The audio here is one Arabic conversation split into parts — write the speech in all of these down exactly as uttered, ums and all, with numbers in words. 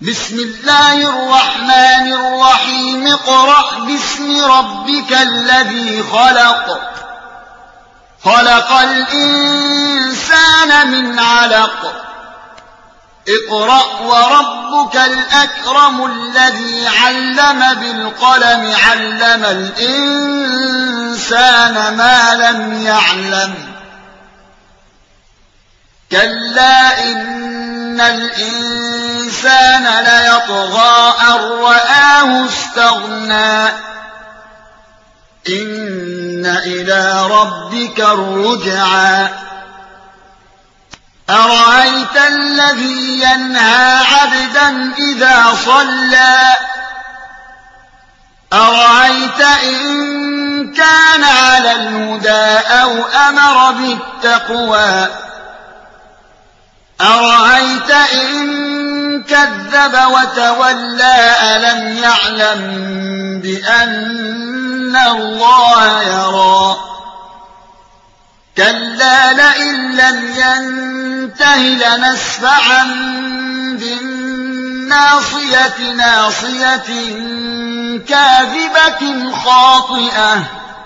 بسم الله الرحمن الرحيم اقرأ باسم ربك الذي خلق خلق الإنسان من علق اقرأ وربك الأكرم الذي علم بالقلم علم الإنسان ما لم يعلم كلا إن الإنسان ليطغى أن رآه استغنى إن إلى ربك الرجعى أرأيت الذي ينهى عبدا إذا صلى أرأيت إن كان على الهدى أو أمر بالتقوى أرأيت إن كذب وتولى ألم يعلم بأن الله يرى كلا لئن لم ينته لنسفعا بالناصية ناصية كاذبة خاطئة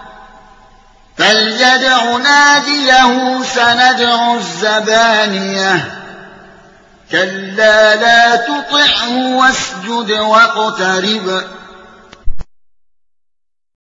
فليدع ناديه سندع الزبانية كلا لا تطعه واسجد واقترب